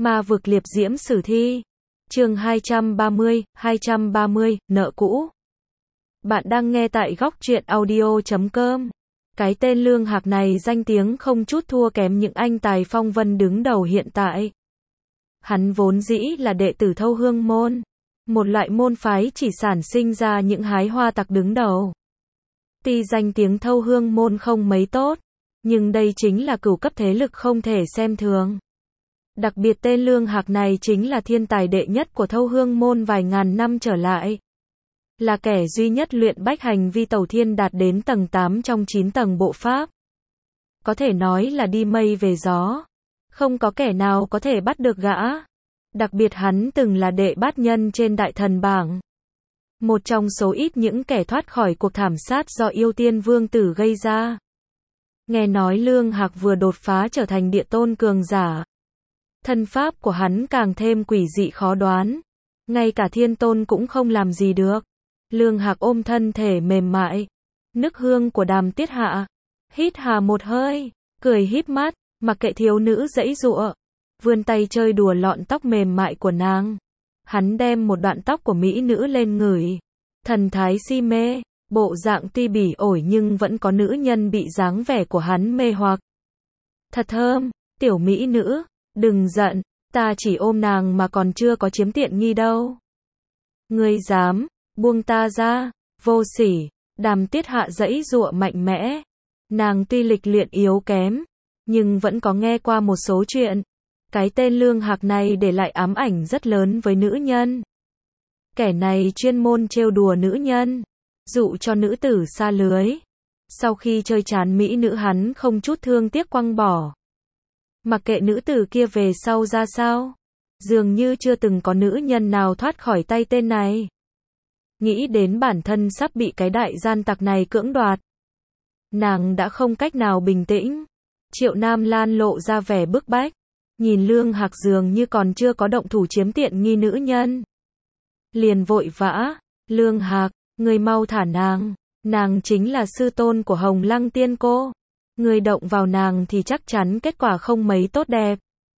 Ma vực liệp diễm sử thi. Chương 230, nợ cũ. Bạn đang nghe tại góc truyện audio.com. Cái tên Lương Hạc này danh tiếng không chút thua kém những anh tài phong vân đứng đầu hiện tại. Hắn vốn dĩ là đệ tử Thâu Hương môn, một loại môn phái chỉ sản sinh ra những hái hoa tặc đứng đầu. Tuy danh tiếng Thâu Hương môn không mấy tốt, nhưng đây chính là cửu cấp thế lực không thể xem thường. Đặc biệt tên Lương Hạc này chính là thiên tài đệ nhất của Thâu Hương môn vài ngàn năm trở lại. Là kẻ duy nhất luyện bách hành vi tẩu thiên đạt đến tầng 8 trong 9 tầng bộ pháp. Có thể nói là đi mây về gió. Không có kẻ nào có thể bắt được gã. Đặc biệt hắn từng là đệ bát nhân trên đại thần bảng. Một trong số ít những kẻ thoát khỏi cuộc thảm sát do yêu tiên vương tử gây ra. Nghe nói Lương Hạc vừa đột phá trở thành địa tôn cường giả. Thân pháp của hắn càng thêm quỷ dị khó đoán. Ngay cả thiên tôn cũng không làm gì được. Lương Hạc ôm thân thể mềm mại. Nức hương của Đàm Tiết Hạ. Hít hà một hơi. Cười híp mắt. Mặc kệ thiếu nữ giãy giụa. Vươn tay chơi đùa lọn tóc mềm mại của nàng. Hắn đem một đoạn tóc của mỹ nữ lên ngửi. Thần thái si mê. Bộ dạng tuy bỉ ổi nhưng vẫn có nữ nhân bị dáng vẻ của hắn mê hoặc. Thật thơm. Tiểu mỹ nữ. Đừng giận. Ta chỉ ôm nàng mà còn chưa có chiếm tiện nghi đâu. Ngươi dám. Buông ta ra. Vô sỉ. Đàm Tiết Hạ giãy giụa mạnh mẽ. Nàng tuy lịch luyện yếu kém, nhưng vẫn có nghe qua một số chuyện. Cái tên Lương Hạc này để lại ám ảnh rất lớn với nữ nhân. Kẻ này chuyên môn trêu đùa nữ nhân, dụ cho nữ tử xa lưới. Sau khi chơi chán mỹ nữ hắn không chút thương tiếc quăng bỏ. Mặc kệ nữ tử kia về sau ra sao, dường như chưa từng có nữ nhân nào thoát khỏi tay tên này. Nghĩ đến bản thân sắp bị cái đại gian tặc này cưỡng đoạt, nàng đã không cách nào bình tĩnh. Triệu Nam Lan lộ ra vẻ bức bách, nhìn Lương Hạc dường như còn chưa có động thủ chiếm tiện nghi nữ nhân. Liền vội vã, Lương Hạc, người mau thả nàng, nàng chính là sư tôn của Hồng Lăng tiên cô. Người động vào nàng thì chắc chắn kết quả không mấy tốt đẹp.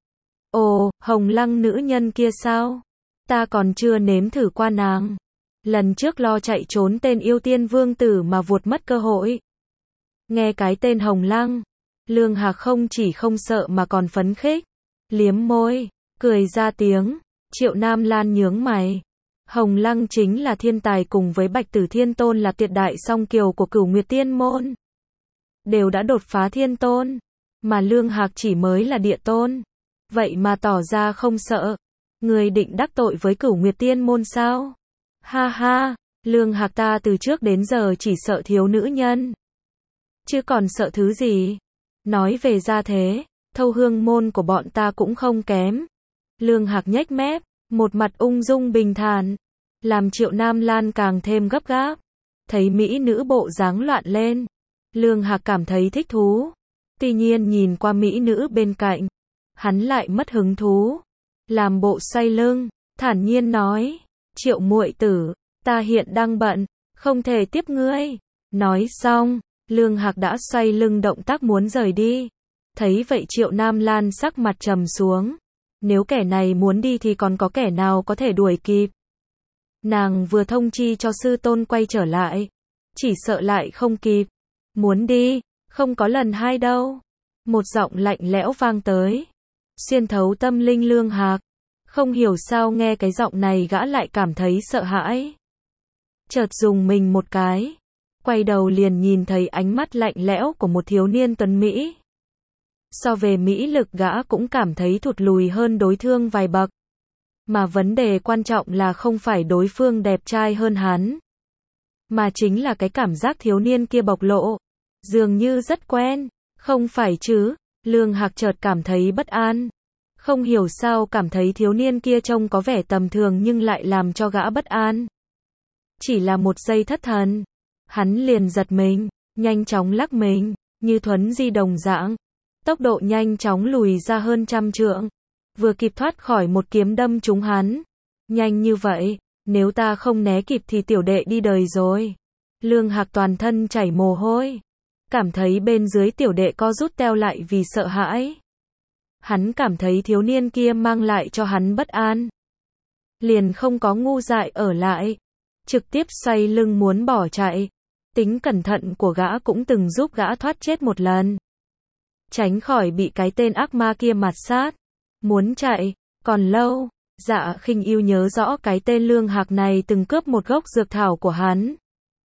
Ồ, Hồng Lăng nữ nhân kia sao? Ta còn chưa nếm thử qua nàng. Lần trước lo chạy trốn tên yêu tiên vương tử mà vuột mất cơ hội. Nghe cái tên Hồng Lăng, Lương Hạc không chỉ không sợ mà còn phấn khích. Liếm môi, cười ra tiếng. Triệu Nam Lan nhướng mày. Hồng Lăng chính là thiên tài cùng với Bạch Tử Thiên Tôn là tuyệt đại song kiều của Cửu Nguyệt Tiên môn. Đều đã đột phá thiên tôn, mà Lương Hạc chỉ mới là địa tôn. Vậy mà tỏ ra không sợ. Người định đắc tội với Cửu Nguyệt Tiên môn sao? Ha ha, Lương Hạc ta từ trước đến giờ chỉ sợ thiếu nữ nhân. Chứ còn sợ thứ gì? Nói về gia thế, Thâu Hương môn của bọn ta cũng không kém. Lương Hạc nhếch mép, một mặt ung dung bình thản, làm Triệu Nam Lan càng thêm gấp gáp. Thấy mỹ nữ bộ dáng loạn lên, Lương Hạc cảm thấy thích thú. Tuy nhiên nhìn qua mỹ nữ bên cạnh, hắn lại mất hứng thú. Làm bộ xoay lưng, thản nhiên nói, Triệu muội tử, ta hiện đang bận, không thể tiếp ngươi. Nói xong, Lương Hạc đã xoay lưng động tác muốn rời đi. Thấy vậy Triệu Nam Lan sắc mặt trầm xuống. Nếu kẻ này muốn đi thì còn có kẻ nào có thể đuổi kịp. Nàng vừa thông chi cho sư tôn quay trở lại, chỉ sợ lại không kịp. Muốn đi, không có lần hai đâu. Một giọng lạnh lẽo vang tới, xuyên thấu tâm linh Lương Hạc. Không hiểu sao nghe cái giọng này gã lại cảm thấy sợ hãi. Chợt dùng mình một cái, quay đầu liền nhìn thấy ánh mắt lạnh lẽo của một thiếu niên tuấn Mỹ. So về mỹ lực gã cũng cảm thấy thụt lùi hơn đối phương vài bậc. Mà vấn đề quan trọng là không phải đối phương đẹp trai hơn hắn, mà chính là cái cảm giác thiếu niên kia bộc lộ. Dường như rất quen, không phải chứ? Lương Hạc chợt cảm thấy bất an. Không hiểu sao cảm thấy thiếu niên kia trông có vẻ tầm thường nhưng lại làm cho gã bất an. Chỉ là một giây thất thần, hắn liền giật mình, nhanh chóng lắc mình, như thuấn di đồng dạng. Tốc độ nhanh chóng lùi ra hơn trăm trượng, vừa kịp thoát khỏi một kiếm đâm trúng hắn. Nhanh như vậy, nếu ta không né kịp thì tiểu đệ đi đời rồi. Lương Hạc toàn thân chảy mồ hôi, cảm thấy bên dưới tiểu đệ co rút teo lại vì sợ hãi. Hắn cảm thấy thiếu niên kia mang lại cho hắn bất an. Liền không có ngu dại ở lại. Trực tiếp xoay lưng muốn bỏ chạy. Tính cẩn thận của gã cũng từng giúp gã thoát chết một lần. Tránh khỏi bị cái tên ác ma kia mạt sát. Muốn chạy, còn lâu. Dạ Khinh Yêu nhớ rõ cái tên Lương Hạc này từng cướp một gốc dược thảo của hắn.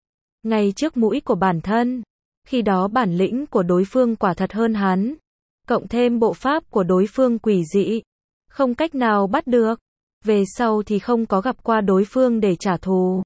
Ngay trước mũi của bản thân. Khi đó bản lĩnh của đối phương quả thật hơn hắn. Cộng thêm bộ pháp của đối phương quỷ dị. Không cách nào bắt được. Về sau thì không có gặp qua đối phương để trả thù.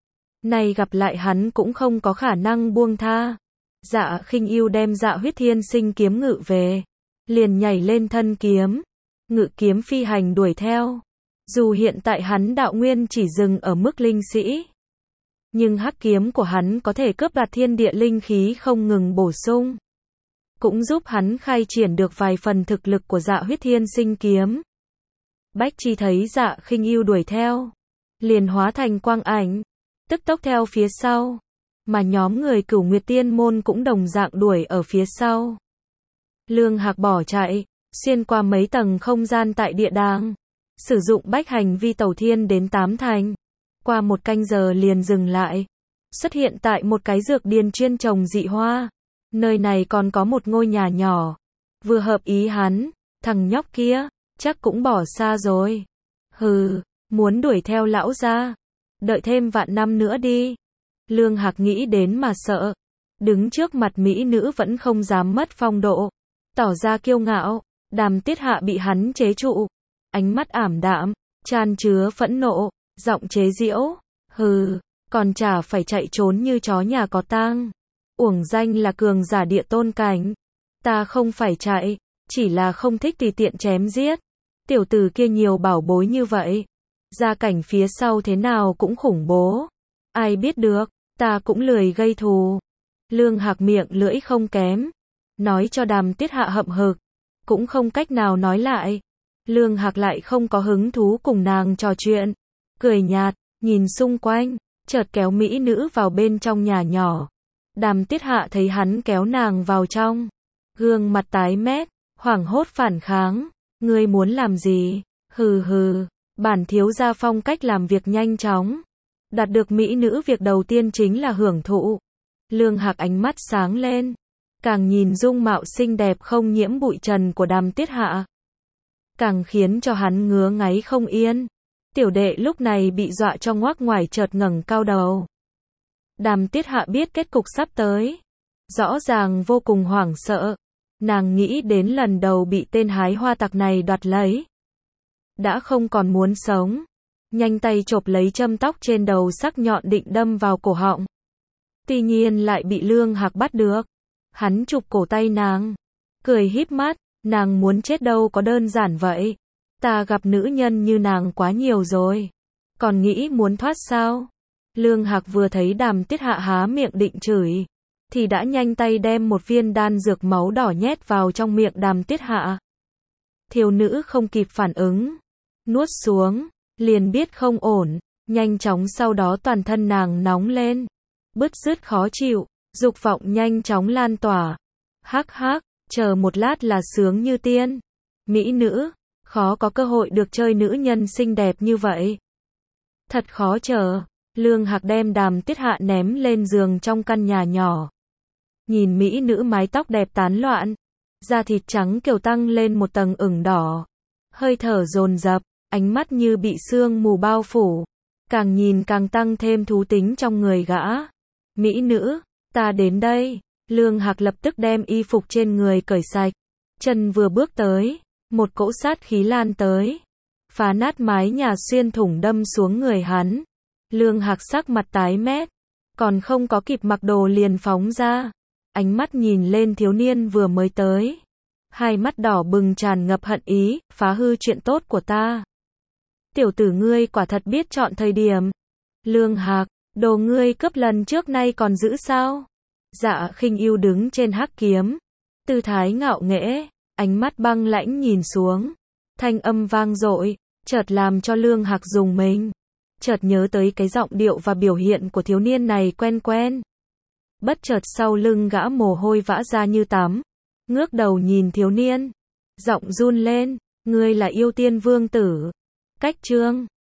Này gặp lại hắn cũng không có khả năng buông tha. Dạ Khinh Yêu đem Dạ Huyết Thiên Sinh kiếm ngự về. Liền nhảy lên thân kiếm. Ngự kiếm phi hành đuổi theo. Dù hiện tại hắn đạo nguyên chỉ dừng ở mức linh sĩ. Nhưng hắc kiếm của hắn có thể cướp đoạt thiên địa linh khí không ngừng bổ sung. Cũng giúp hắn khai triển được vài phần thực lực của Dạ Huyết Thiên Sinh kiếm. Bách Chi thấy Dạ Khinh Yêu đuổi theo. Liền hóa thành quang ảnh. Tức tốc theo phía sau. Mà nhóm người Cửu Nguyệt Tiên Môn cũng đồng dạng đuổi ở phía sau. Lương Hạc bỏ chạy. Xuyên qua mấy tầng không gian tại địa đàng. Sử dụng bách hành vi tẩu thiên đến 8 thành. Qua một canh giờ liền dừng lại. Xuất hiện tại một cái dược điền chuyên trồng dị hoa. Nơi này còn có một ngôi nhà nhỏ. Vừa hợp ý hắn. Thằng nhóc kia, chắc cũng bỏ xa rồi. Hừ, muốn đuổi theo lão gia. Đợi thêm vạn năm nữa đi. Lương Hạc nghĩ đến mà sợ. Đứng trước mặt mỹ nữ vẫn không dám mất phong độ. Tỏ ra kiêu ngạo. Đàm Tiết Hạ bị hắn chế trụ. Ánh mắt ảm đạm, tràn chứa phẫn nộ, giọng chế giễu. Hừ, còn chả phải chạy trốn như chó nhà có tang. Uổng danh là cường giả địa tôn cảnh. Ta không phải chạy, chỉ là không thích tùy tiện chém giết. Tiểu tử kia nhiều bảo bối như vậy. Gia cảnh phía sau thế nào cũng khủng bố. Ai biết được, ta cũng lười gây thù. Lương Hạc miệng lưỡi không kém. Nói cho Đàm Tiết Hạ hậm hực. Cũng không cách nào nói lại. Lương Hạc lại không có hứng thú cùng nàng trò chuyện. Cười nhạt, nhìn xung quanh, chợt kéo mỹ nữ vào bên trong nhà nhỏ. Đàm Tiết Hạ thấy hắn kéo nàng vào trong. Gương mặt tái mét, hoảng hốt phản kháng. Ngươi muốn làm gì? Hừ hừ, bản thiếu gia phong cách làm việc nhanh chóng. Đạt được mỹ nữ việc đầu tiên chính là hưởng thụ. Lương Hạc ánh mắt sáng lên. Càng nhìn dung mạo xinh đẹp không nhiễm bụi trần của Đàm Tiết Hạ. Càng khiến cho hắn ngứa ngáy không yên. Tiểu đệ lúc này bị dọa cho ngoác ngoài chợt ngẩng cao đầu. Đàm Tiết Hạ biết kết cục sắp tới. Rõ ràng vô cùng hoảng sợ. Nàng nghĩ đến lần đầu bị tên hái hoa tặc này đoạt lấy. Đã không còn muốn sống. Nhanh tay chộp lấy châm tóc trên đầu sắc nhọn định đâm vào cổ họng. Tuy nhiên lại bị Lương Hạc bắt được. Hắn chụp cổ tay nàng. Cười híp mắt. Nàng muốn chết đâu có đơn giản vậy. Ta gặp nữ nhân như nàng quá nhiều rồi. Còn nghĩ muốn thoát sao? Lương Hạc vừa thấy Đàm Tiết Hạ há miệng định chửi. Thì đã nhanh tay đem một viên đan dược máu đỏ nhét vào trong miệng Đàm Tiết Hạ. Thiếu nữ không kịp phản ứng. Nuốt xuống. Liền biết không ổn. Nhanh chóng sau đó toàn thân nàng nóng lên. Bứt rứt khó chịu. Dục vọng nhanh chóng lan tỏa. Hắc hắc. Chờ một lát là sướng như tiên. Mỹ nữ, khó có cơ hội được chơi nữ nhân xinh đẹp như vậy. Thật khó chờ. Lương Hạc đem Đàm Tiết Hạ ném lên giường trong căn nhà nhỏ. Nhìn mỹ nữ mái tóc đẹp tán loạn. Da thịt trắng kiều tăng lên một tầng ửng đỏ. Hơi thở dồn dập, ánh mắt như bị sương mù bao phủ. Càng nhìn càng tăng thêm thú tính trong người gã. Mỹ nữ, ta đến đây. Lương Hạc lập tức đem y phục trên người cởi sạch. Chân vừa bước tới, một cỗ sát khí lan tới. Phá nát mái nhà xuyên thủng đâm xuống người hắn. Lương Hạc sắc mặt tái mét. Còn không có kịp mặc đồ liền phóng ra. Ánh mắt nhìn lên thiếu niên vừa mới tới. Hai mắt đỏ bừng tràn ngập hận ý, phá hư chuyện tốt của ta. Tiểu tử ngươi quả thật biết chọn thời điểm. Lương Hạc, đồ ngươi cướp lần trước nay còn giữ sao? Dạ Khinh Yêu đứng trên hắc kiếm. Tư thái ngạo nghễ, ánh mắt băng lãnh nhìn xuống. Thanh âm vang dội, chợt làm cho Lương Hạc rùng mình. Chợt nhớ tới cái giọng điệu và biểu hiện của thiếu niên này quen quen. Bất chợt sau lưng gã mồ hôi vã ra như tắm. Ngước đầu nhìn thiếu niên. Giọng run lên, ngươi là yêu tiên vương tử. Cách chương